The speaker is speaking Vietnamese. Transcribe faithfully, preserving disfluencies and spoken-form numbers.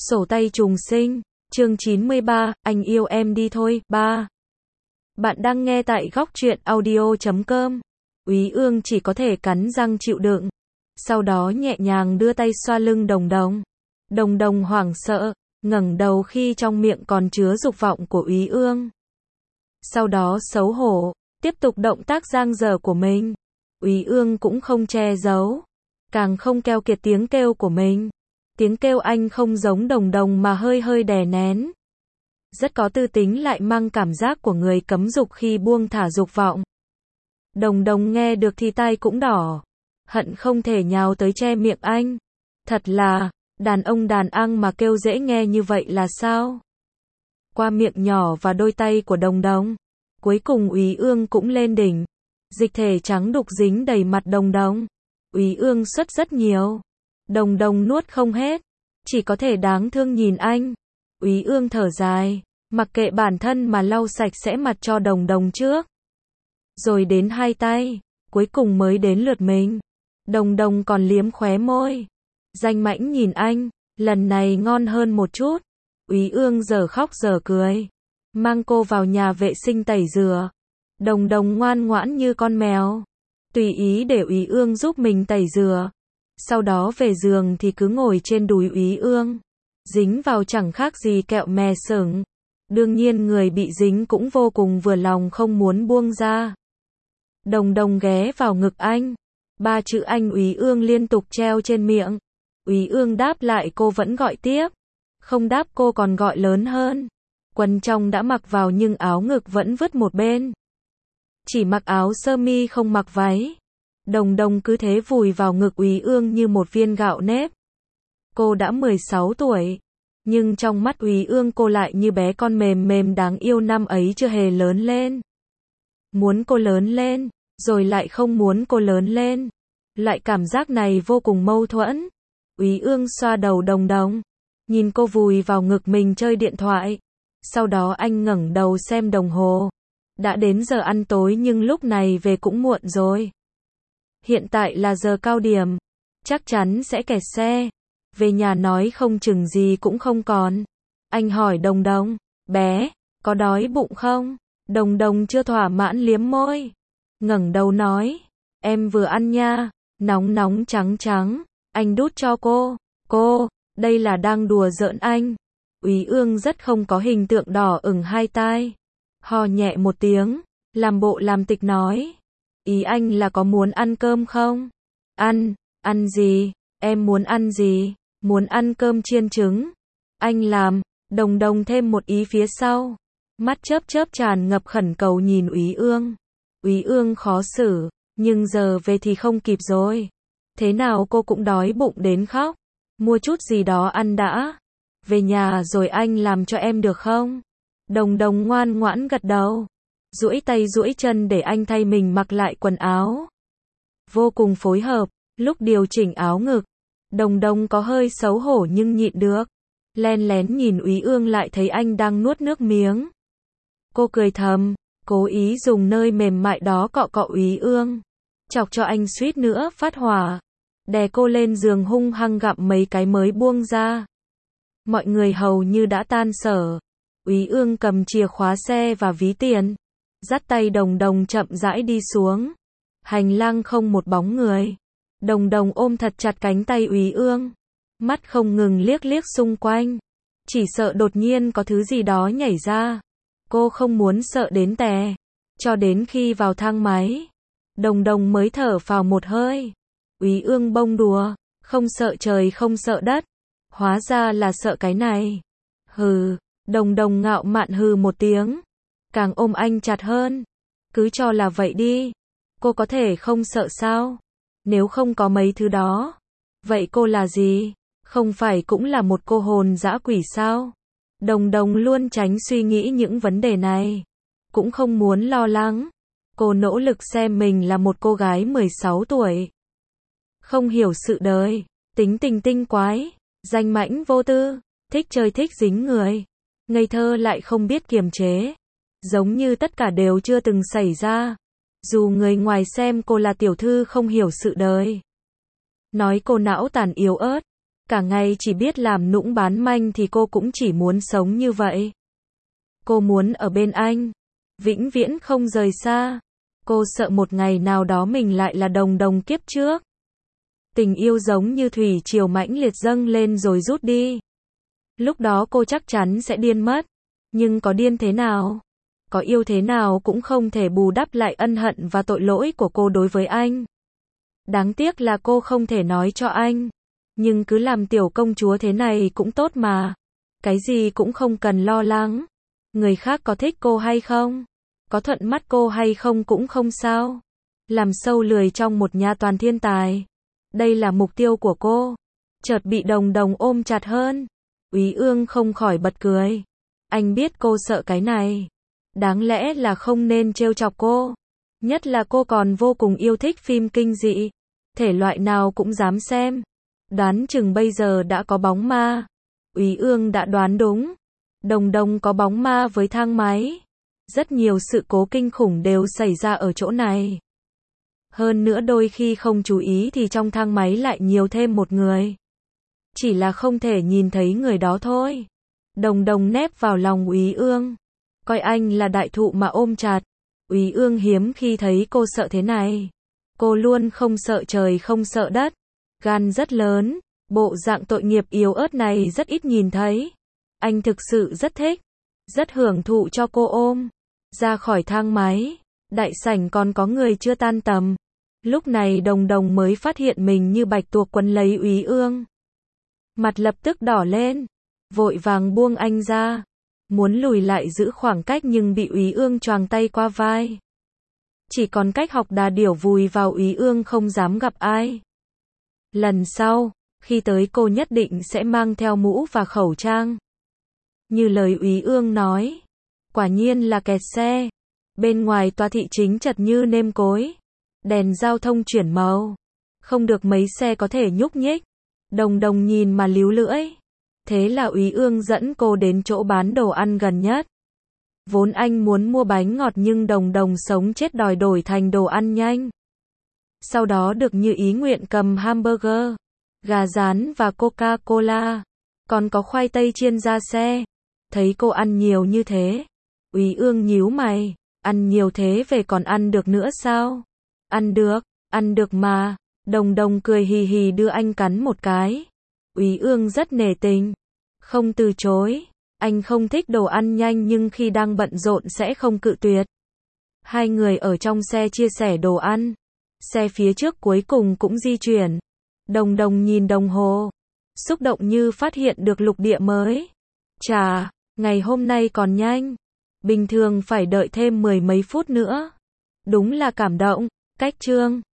Sổ tay trùng sinh, chương chín mươi ba, anh yêu em đi thôi, ba. Bạn đang nghe tại góc truyện audio chấm com. Úy Ương chỉ có thể cắn răng chịu đựng. Sau đó nhẹ nhàng đưa tay xoa lưng Đồng Đồng. Đồng Đồng hoảng sợ, ngẩng đầu khi trong miệng còn chứa dục vọng của Úy Ương. Sau đó xấu hổ, tiếp tục động tác giang dở của mình. Úy Ương cũng không che giấu, càng không keo kiệt tiếng kêu của mình. Tiếng kêu anh không giống Đồng Đồng mà hơi hơi đè nén. Rất có tư tính lại mang cảm giác của người cấm dục khi buông thả dục vọng. Đồng Đồng nghe được thì tai cũng đỏ. Hận không thể nhào tới che miệng anh. Thật là, đàn ông đàn ăn mà kêu dễ nghe như vậy là sao? Qua miệng nhỏ và đôi tay của Đồng Đồng. Cuối cùng Úy Ương cũng lên đỉnh. Dịch thể trắng đục dính đầy mặt Đồng Đồng. Úy Ương xuất rất nhiều. Đồng Đồng nuốt không hết, chỉ có thể đáng thương nhìn anh. Úy Ương thở dài, mặc kệ bản thân mà lau sạch sẽ mặt cho Đồng Đồng trước. Rồi đến hai tay, cuối cùng mới đến lượt mình. Đồng Đồng còn liếm khóe môi. Danh mãnh nhìn anh, lần này ngon hơn một chút. Úy Ương giờ khóc giờ cười, mang cô vào nhà vệ sinh tẩy rửa. Đồng Đồng ngoan ngoãn như con mèo, tùy ý để Úy Ương giúp mình tẩy rửa. Sau đó về giường thì cứ ngồi trên đùi Úy Ương, dính vào chẳng khác gì kẹo mè sừng. Đương nhiên người bị dính cũng vô cùng vừa lòng không muốn buông ra. Đồng Đồng ghé vào ngực anh, ba chữ anh Úy Ương liên tục treo trên miệng. Úy Ương đáp lại cô vẫn gọi tiếp, không đáp cô còn gọi lớn hơn. Quần trong đã mặc vào nhưng áo ngực vẫn vứt một bên. Chỉ mặc áo sơ mi không mặc váy. Đồng Đồng cứ thế vùi vào ngực Úy Ương như một viên gạo nếp. Cô đã mười sáu tuổi, nhưng trong mắt Úy Ương cô lại như bé con mềm mềm đáng yêu năm ấy chưa hề lớn lên. Muốn cô lớn lên, rồi lại không muốn cô lớn lên. Loại cảm giác này vô cùng mâu thuẫn. Úy Ương xoa đầu Đồng Đồng, nhìn cô vùi vào ngực mình chơi điện thoại. Sau đó anh ngẩng đầu xem đồng hồ. Đã đến giờ ăn tối nhưng lúc này về cũng muộn rồi. Hiện tại là giờ cao điểm, chắc chắn sẽ kẹt xe. Về nhà nói không chừng gì cũng không còn. Anh hỏi Đồng Đồng, bé, có đói bụng không? Đồng Đồng chưa thỏa mãn liếm môi, ngẩng đầu nói, em vừa ăn nha, nóng nóng trắng trắng. Anh đút cho cô. Cô, đây là đang đùa giỡn anh. Úy Ương rất không có hình tượng đỏ ửng hai tai, ho nhẹ một tiếng, làm bộ làm tịch nói, ý anh là có muốn ăn cơm không? Ăn, ăn gì? Em muốn ăn gì? Muốn ăn cơm chiên trứng. Anh làm. Đồng Đồng thêm một ý phía sau, mắt chớp chớp tràn ngập khẩn cầu nhìn Úy Ương. Úy Ương khó xử, nhưng giờ về thì không kịp rồi. Thế nào cô cũng đói bụng đến khóc. Mua chút gì đó ăn đã. Về nhà rồi anh làm cho em được không? Đồng Đồng ngoan ngoãn gật đầu, duỗi tay duỗi chân để anh thay mình mặc lại quần áo. Vô cùng phối hợp. Lúc điều chỉnh áo ngực, Đồng Đồng có hơi xấu hổ nhưng nhịn được. Len lén nhìn Úy Ương lại thấy anh đang nuốt nước miếng. Cô cười thầm, cố ý dùng nơi mềm mại đó cọ cọ Úy Ương, chọc cho anh suýt nữa phát hỏa. Đè cô lên giường hung hăng gặm mấy cái mới buông ra. Mọi người hầu như đã tan sở. Úy Ương cầm chìa khóa xe và ví tiền, dắt tay Đồng Đồng chậm rãi đi xuống. Hành lang không một bóng người. Đồng Đồng ôm thật chặt cánh tay Úy Ương, mắt không ngừng liếc liếc xung quanh, chỉ sợ đột nhiên có thứ gì đó nhảy ra. Cô không muốn sợ đến tè. Cho đến khi vào thang máy, Đồng Đồng mới thở phào một hơi. Úy Ương bông đùa, không sợ trời không sợ đất, hóa ra là sợ cái này. Hừ. Đồng Đồng ngạo mạn hừ một tiếng, càng ôm anh chặt hơn. Cứ cho là vậy đi. Cô có thể không sợ sao? Nếu không có mấy thứ đó, vậy cô là gì? Không phải cũng là một cô hồn dã quỷ sao? Đồng Đồng luôn tránh suy nghĩ những vấn đề này, cũng không muốn lo lắng. Cô nỗ lực xem mình là một cô gái mười sáu tuổi, không hiểu sự đời, tính tình tinh quái, danh mãnh vô tư, thích chơi thích dính người, ngây thơ lại không biết kiềm chế. Giống như tất cả đều chưa từng xảy ra. Dù người ngoài xem cô là tiểu thư không hiểu sự đời, nói cô não tàn yếu ớt, Cả ngày chỉ biết làm nũng bán manh thì cô cũng chỉ muốn sống như vậy. Cô muốn ở bên anh, vĩnh viễn không rời xa. Cô sợ một ngày nào đó mình lại là Đồng Đồng kiếp trước. Tình yêu giống như thủy triều mãnh liệt dâng lên rồi rút đi. Lúc đó cô chắc chắn sẽ điên mất. Nhưng có điên thế nào, có yêu thế nào cũng không thể bù đắp lại ân hận và tội lỗi của cô đối với anh. Đáng tiếc là cô không thể nói cho anh. Nhưng cứ làm tiểu công chúa thế này cũng tốt mà. Cái gì cũng không cần lo lắng. Người khác có thích cô hay không, có thuận mắt cô hay không cũng không sao. Làm sâu lười trong một nhà toàn thiên tài. Đây là mục tiêu của cô. Chợt bị Đồng Đồng ôm chặt hơn. Úy Ương không khỏi bật cười. Anh biết cô sợ cái này. Đáng lẽ là không nên trêu chọc cô. Nhất là cô còn vô cùng yêu thích phim kinh dị. Thể loại nào cũng dám xem. Đoán chừng bây giờ đã có bóng ma. Úy Ương đã đoán đúng. Đồng Đồng có bóng ma với thang máy. Rất nhiều sự cố kinh khủng đều xảy ra ở chỗ này. Hơn nữa đôi khi không chú ý thì trong thang máy lại nhiều thêm một người. Chỉ là không thể nhìn thấy người đó thôi. Đồng Đồng nép vào lòng Úy Ương. Coi anh là đại thụ mà ôm chặt. Úy Ương hiếm khi thấy cô sợ thế này. Cô luôn không sợ trời không sợ đất. Gan rất lớn. Bộ dạng tội nghiệp yếu ớt này rất ít nhìn thấy. Anh thực sự rất thích. Rất hưởng thụ cho cô ôm. Ra khỏi thang máy. Đại sảnh còn có người chưa tan tầm. Lúc này Đồng Đồng mới phát hiện mình như bạch tuộc quấn lấy Úy Ương. Mặt lập tức đỏ lên. Vội vàng buông anh ra. Muốn lùi lại giữ khoảng cách nhưng bị Úy Ương choàng tay qua vai. Chỉ còn cách học đà điểu vùi vào Úy Ương không dám gặp ai. Lần sau, khi tới cô nhất định sẽ mang theo mũ và khẩu trang. Như lời Úy Ương nói. Quả nhiên là kẹt xe. Bên ngoài tòa thị chính chật như nêm cối. Đèn giao thông chuyển màu. Không được mấy xe có thể nhúc nhích. Đồng Đồng nhìn mà líu lưỡi. Thế là Úy Ương dẫn cô đến chỗ bán đồ ăn gần nhất. Vốn anh muốn mua bánh ngọt nhưng Đồng Đồng sống chết đòi đổi thành đồ ăn nhanh. Sau đó được như ý nguyện cầm hamburger, gà rán và Coca-Cola. Còn có khoai tây chiên ra xe. Thấy cô ăn nhiều như thế. Úy Ương nhíu mày. Ăn nhiều thế về còn ăn được nữa sao? Ăn được, ăn được mà. Đồng Đồng cười hì hì đưa anh cắn một cái. Úy Ương rất nể tình. Không từ chối. Anh không thích đồ ăn nhanh nhưng khi đang bận rộn sẽ không cự tuyệt. Hai người ở trong xe chia sẻ đồ ăn. Xe phía trước cuối cùng cũng di chuyển. Đồng Đồng nhìn đồng hồ. Xúc động như phát hiện được lục địa mới. Chà, ngày hôm nay còn nhanh. Bình thường phải đợi thêm mười mấy phút nữa. Đúng là cảm động. Cách chương